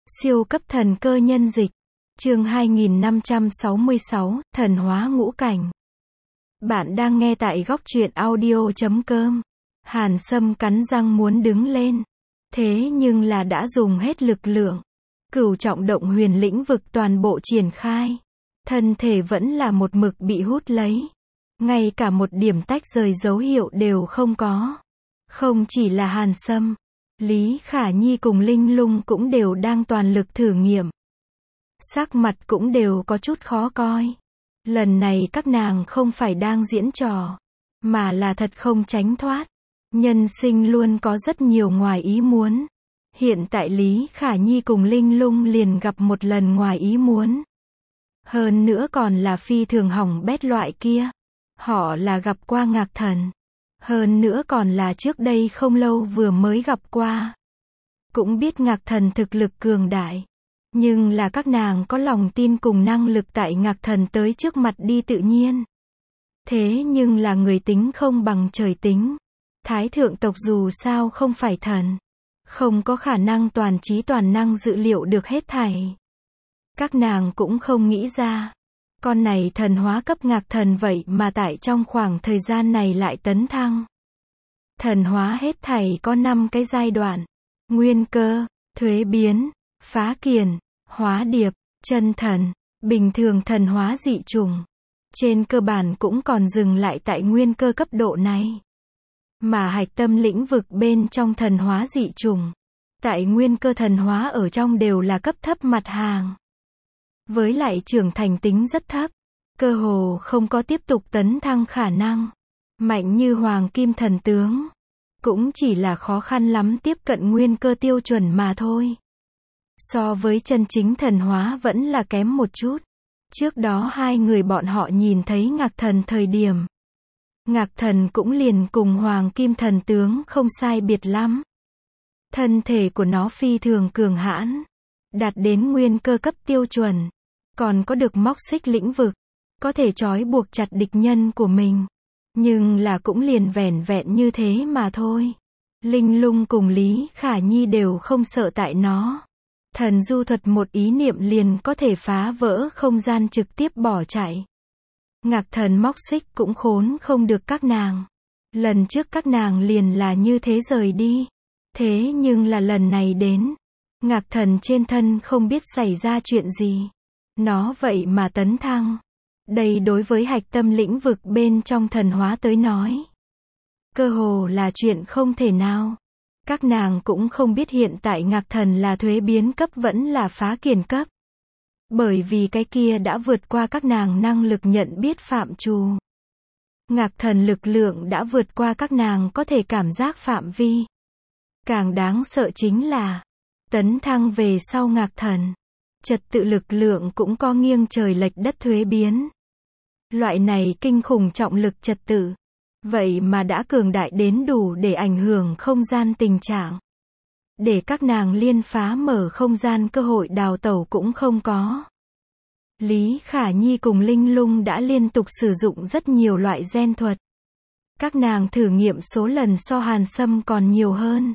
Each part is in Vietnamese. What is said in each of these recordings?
Siêu cấp thần cơ nhân dịch. Chương 2566, thần hóa ngũ cảnh. Bạn đang nghe tại góc truyện audio.com. Hàn Sâm cắn răng muốn đứng lên. Thế nhưng là đã dùng hết lực lượng. Cửu trọng động huyền lĩnh vực toàn bộ triển khai. Thân thể vẫn là một mực bị hút lấy. Ngay cả một điểm tách rời dấu hiệu đều không có. Không chỉ là Hàn Sâm, Lý Khả Nhi cùng Linh Lung cũng đều đang toàn lực thử nghiệm. Sắc mặt cũng đều có chút khó coi. Lần này các nàng không phải đang diễn trò, mà là thật không tránh thoát. Nhân sinh luôn có rất nhiều ngoài ý muốn. Hiện tại Lý Khả Nhi cùng Linh Lung liền gặp một lần ngoài ý muốn. Hơn nữa còn là phi thường hỏng bét loại kia. Họ là gặp qua Ngạc Thần. Hơn nữa còn là trước đây không lâu vừa mới gặp qua. Cũng biết Ngạc Thần thực lực cường đại. Nhưng là các nàng có lòng tin cùng năng lực tại Ngạc Thần tới trước mặt đi tự nhiên. Thế nhưng là người tính không bằng trời tính. Thái thượng tộc dù sao không phải thần. Không có khả năng toàn trí toàn năng dự liệu được hết thảy. Các nàng cũng không nghĩ ra. Con này thần hóa cấp Ngạc Thần vậy mà tại trong khoảng thời gian này lại tấn thăng. Thần hóa hết thảy có 5 cái giai đoạn. Nguyên cơ, thuế biến, phá kiền, hóa điệp, chân thần, bình thường thần hóa dị chủng. Trên cơ bản cũng còn dừng lại tại nguyên cơ cấp độ này. Mà hạch tâm lĩnh vực bên trong thần hóa dị chủng, tại nguyên cơ thần hóa ở trong đều là cấp thấp mặt hàng. Với lại trưởng thành tính rất thấp, cơ hồ không có tiếp tục tấn thăng khả năng. Mạnh như Hoàng Kim Thần Tướng, cũng chỉ là khó khăn lắm tiếp cận nguyên cơ tiêu chuẩn mà thôi. So với chân chính thần hóa vẫn là kém một chút. Trước đó hai người bọn họ nhìn thấy Ngạc Thần thời điểm. Ngạc Thần cũng liền cùng Hoàng Kim Thần Tướng không sai biệt lắm. Thân thể của nó phi thường cường hãn, đạt đến nguyên cơ cấp tiêu chuẩn. Còn có được móc xích lĩnh vực, có thể trói buộc chặt địch nhân của mình. Nhưng là cũng liền vẻn vẹn như thế mà thôi. Linh Lung cùng Lý Khả Nhi đều không sợ tại nó. Thần du thuật một ý niệm liền có thể phá vỡ không gian trực tiếp bỏ chạy. Ngạc Thần móc xích cũng khốn không được các nàng. Lần trước các nàng liền là như thế rời đi. Thế nhưng là lần này đến, Ngạc Thần trên thân không biết xảy ra chuyện gì. Nó vậy mà tấn thăng. Đây đối với hạch tâm lĩnh vực bên trong thần hóa tới nói, cơ hồ là chuyện không thể nào. Các nàng cũng không biết hiện tại Ngạc Thần là thuế biến cấp vẫn là phá kiền cấp. Bởi vì cái kia đã vượt qua các nàng năng lực nhận biết phạm trù. Ngạc Thần lực lượng đã vượt qua các nàng có thể cảm giác phạm vi. Càng đáng sợ chính là, tấn thăng về sau Ngạc Thần, trật tự lực lượng cũng có nghiêng trời lệch đất thuế biến. Loại này kinh khủng trọng lực trật tự, vậy mà đã cường đại đến đủ để ảnh hưởng không gian tình trạng. Để các nàng liên phá mở không gian cơ hội đào tẩu cũng không có. Lý Khả Nhi cùng Linh Lung đã liên tục sử dụng rất nhiều loại gen thuật. Các nàng thử nghiệm số lần so Hàn Sâm còn nhiều hơn.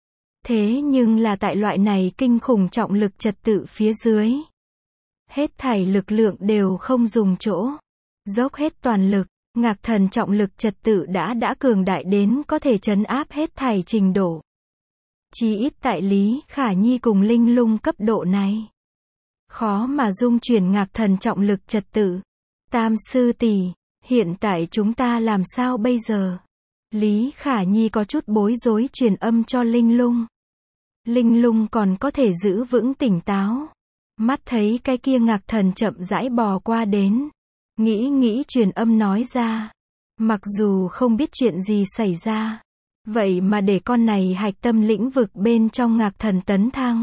Thế nhưng là tại loại này kinh khủng trọng lực trật tự phía dưới, hết thảy lực lượng đều không dùng chỗ. Dốc hết toàn lực, Ngạc Thần trọng lực trật tự đã cường đại đến có thể trấn áp hết thảy trình độ. Chỉ ít tại Lý Khả Nhi cùng Linh Lung cấp độ này, khó mà dung chuyển Ngạc Thần trọng lực trật tự. Tam sư tỷ, hiện tại chúng ta làm sao bây giờ? Lý Khả Nhi có chút bối rối truyền âm cho Linh Lung. Linh Lung còn có thể giữ vững tỉnh táo. Mắt thấy cái kia Ngạc Thần chậm rãi bò qua đến. Nghĩ truyền âm nói ra. Mặc dù không biết chuyện gì xảy ra, vậy mà để con này hạch tâm lĩnh vực bên trong Ngạc Thần tấn thăng.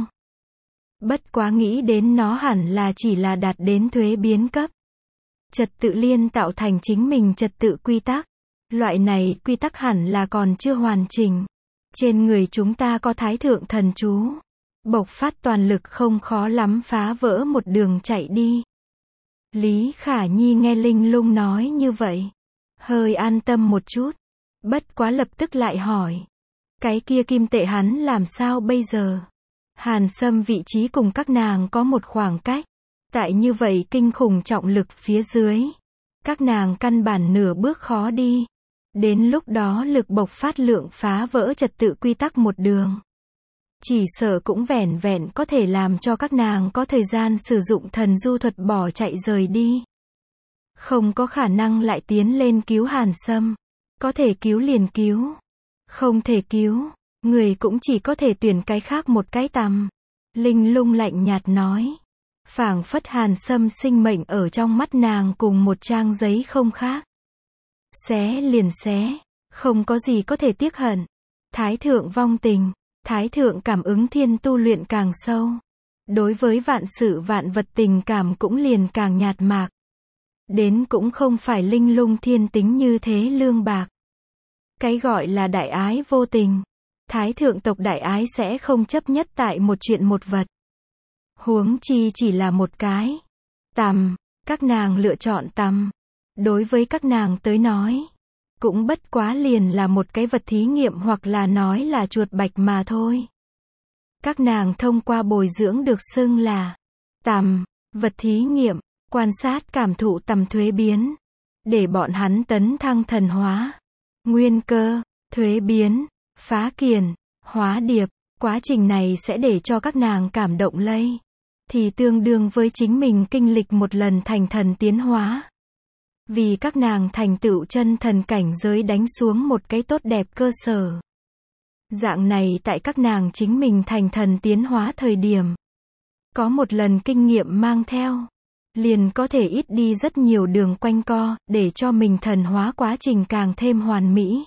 Bất quá nghĩ đến nó hẳn là chỉ là đạt đến thuế biến cấp. Trật tự liên tạo thành chính mình trật tự quy tắc. Loại này quy tắc hẳn là còn chưa hoàn chỉnh. Trên người chúng ta có thái thượng thần chú. Bộc phát toàn lực không khó lắm phá vỡ một đường chạy đi. Lý Khả Nhi nghe Linh Lung nói như vậy, hơi an tâm một chút. Bất quá lập tức lại hỏi, cái kia kim tệ hắn làm sao bây giờ? Hàn Sâm vị trí cùng các nàng có một khoảng cách. Tại như vậy kinh khủng trọng lực phía dưới, các nàng căn bản nửa bước khó đi. Đến lúc đó lực bộc phát lượng phá vỡ trật tự quy tắc một đường. Chỉ sợ cũng vẻn vẹn có thể làm cho các nàng có thời gian sử dụng thần du thuật bỏ chạy rời đi. Không có khả năng lại tiến lên cứu Hàn Sâm. Có thể cứu liền cứu. Không thể cứu, người cũng chỉ có thể tuyển cái khác một cái tầm. Linh Lung lạnh nhạt nói. Phảng phất Hàn Sâm sinh mệnh ở trong mắt nàng cùng một trang giấy không khác. Xé liền xé, không có gì có thể tiếc hận. Thái thượng vong tình, thái thượng cảm ứng thiên tu luyện càng sâu. Đối với vạn sự vạn vật tình cảm cũng liền càng nhạt mạc. Đến cũng không phải Linh Lung thiên tính như thế lương bạc. Cái gọi là đại ái vô tình. Thái thượng tộc đại ái sẽ không chấp nhất tại một chuyện một vật. Huống chi chỉ là một cái tầm, các nàng lựa chọn tầm. Đối với các nàng tới nói, cũng bất quá liền là một cái vật thí nghiệm hoặc là nói là chuột bạch mà thôi. Các nàng thông qua bồi dưỡng được xưng là tầm, vật thí nghiệm, quan sát cảm thụ tầm thuế biến, để bọn hắn tấn thăng thần hóa, nguyên cơ, thuế biến, phá kiền, hóa điệp. Quá trình này sẽ để cho các nàng cảm động lây, thì tương đương với chính mình kinh lịch một lần thành thần tiến hóa. Vì các nàng thành tựu chân thần cảnh giới đánh xuống một cái tốt đẹp cơ sở. Dạng này tại các nàng chính mình thành thần tiến hóa thời điểm, có một lần kinh nghiệm mang theo, liền có thể ít đi rất nhiều đường quanh co, để cho mình thần hóa quá trình càng thêm hoàn mỹ.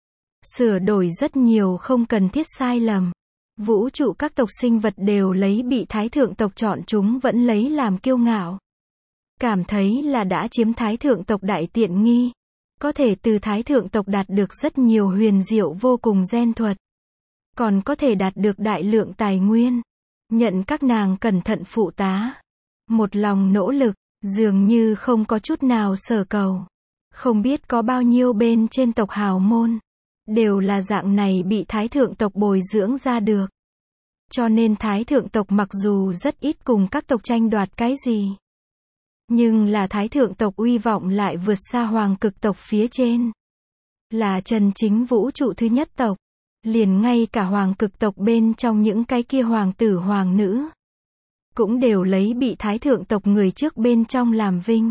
Sửa đổi rất nhiều không cần thiết sai lầm. Vũ trụ các tộc sinh vật đều lấy bị thái thượng tộc chọn chúng vẫn lấy làm kiêu ngạo. Cảm thấy là đã chiếm thái thượng tộc đại tiện nghi. Có thể từ thái thượng tộc đạt được rất nhiều huyền diệu vô cùng gen thuật. Còn có thể đạt được đại lượng tài nguyên. Nhận các nàng cẩn thận phụ tá. Một lòng nỗ lực, dường như không có chút nào sở cầu. Không biết có bao nhiêu bên trên tộc hào môn. Đều là dạng này bị thái thượng tộc bồi dưỡng ra được. Cho nên thái thượng tộc mặc dù rất ít cùng các tộc tranh đoạt cái gì. Nhưng là thái thượng tộc uy vọng lại vượt xa hoàng cực tộc phía trên. Là chân chính vũ trụ thứ nhất tộc. Liền ngay cả hoàng cực tộc bên trong những cái kia hoàng tử hoàng nữ. Cũng đều lấy bị thái thượng tộc người trước bên trong làm vinh.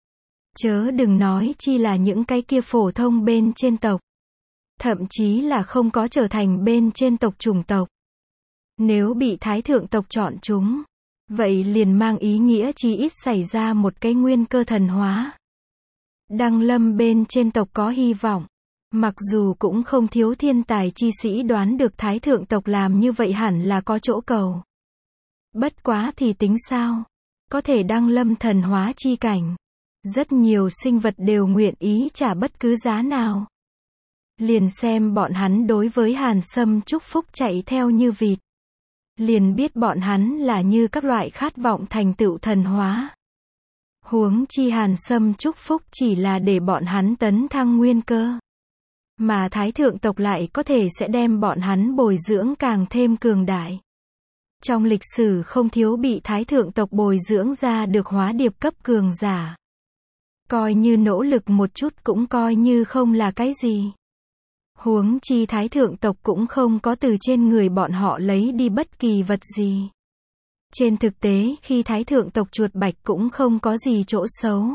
Chớ đừng nói chi là những cái kia phổ thông bên trên tộc. Thậm chí là không có trở thành bên trên tộc chủng tộc. Nếu bị thái thượng tộc chọn chúng, vậy liền mang ý nghĩa chí ít xảy ra một cái nguyên cơ thần hóa. Đăng lâm bên trên tộc có hy vọng. Mặc dù cũng không thiếu thiên tài chi sĩ đoán được thái thượng tộc làm như vậy hẳn là có chỗ cầu. Bất quá thì tính sao? Có thể đăng lâm thần hóa chi cảnh. Rất nhiều sinh vật đều nguyện ý trả bất cứ giá nào. Liền xem bọn hắn đối với Hàn Sâm chúc phúc chạy theo như vịt. Liền biết bọn hắn là như các loại khát vọng thành tựu thần hóa. Huống chi Hàn Sâm chúc phúc chỉ là để bọn hắn tấn thăng nguyên cơ. Mà thái thượng tộc lại có thể sẽ đem bọn hắn bồi dưỡng càng thêm cường đại. Trong lịch sử không thiếu bị thái thượng tộc bồi dưỡng ra được hóa điệp cấp cường giả. Coi như nỗ lực một chút cũng coi như không là cái gì. Huống chi thái thượng tộc cũng không có từ trên người bọn họ lấy đi bất kỳ vật gì. Trên thực tế khi thái thượng tộc chuột bạch cũng không có gì chỗ xấu.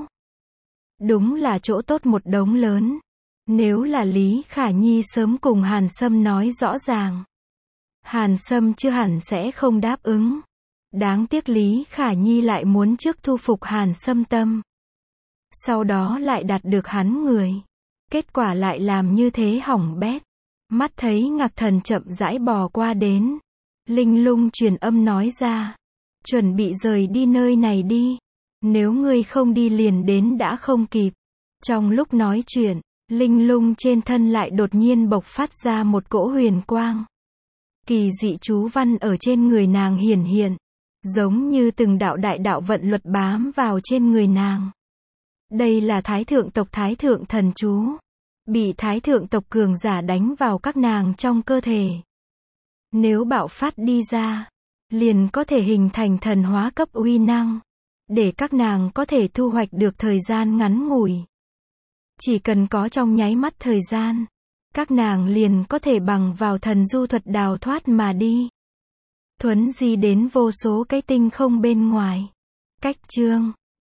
Đúng là chỗ tốt một đống lớn. Nếu là Lý Khả Nhi sớm cùng Hàn Sâm nói rõ ràng. Hàn Sâm chưa hẳn sẽ không đáp ứng. Đáng tiếc Lý Khả Nhi lại muốn trước thu phục Hàn Sâm tâm. Sau đó lại đạt được hắn người. Kết quả lại làm như thế hỏng bét. Mắt thấy Ngạc Thần chậm rãi bò qua đến. Linh Lung truyền âm nói ra. Chuẩn bị rời đi nơi này đi. Nếu ngươi không đi liền đến đã không kịp. Trong lúc nói chuyện, Linh Lung trên thân lại đột nhiên bộc phát ra một cỗ huyền quang. Kỳ dị chú văn ở trên người nàng hiển hiện. Giống như từng đạo đại đạo vận luật bám vào trên người nàng. Đây là thái thượng tộc thái thượng thần chú. Bị thái thượng tộc cường giả đánh vào các nàng trong cơ thể. Nếu bạo phát đi ra, liền có thể hình thành thần hóa cấp uy năng, để các nàng có thể thu hoạch được thời gian ngắn ngủi. Chỉ cần có trong nháy mắt thời gian, các nàng liền có thể bằng vào thần du thuật đào thoát mà đi. Thuấn di đến vô số cái tinh không bên ngoài. Cách chương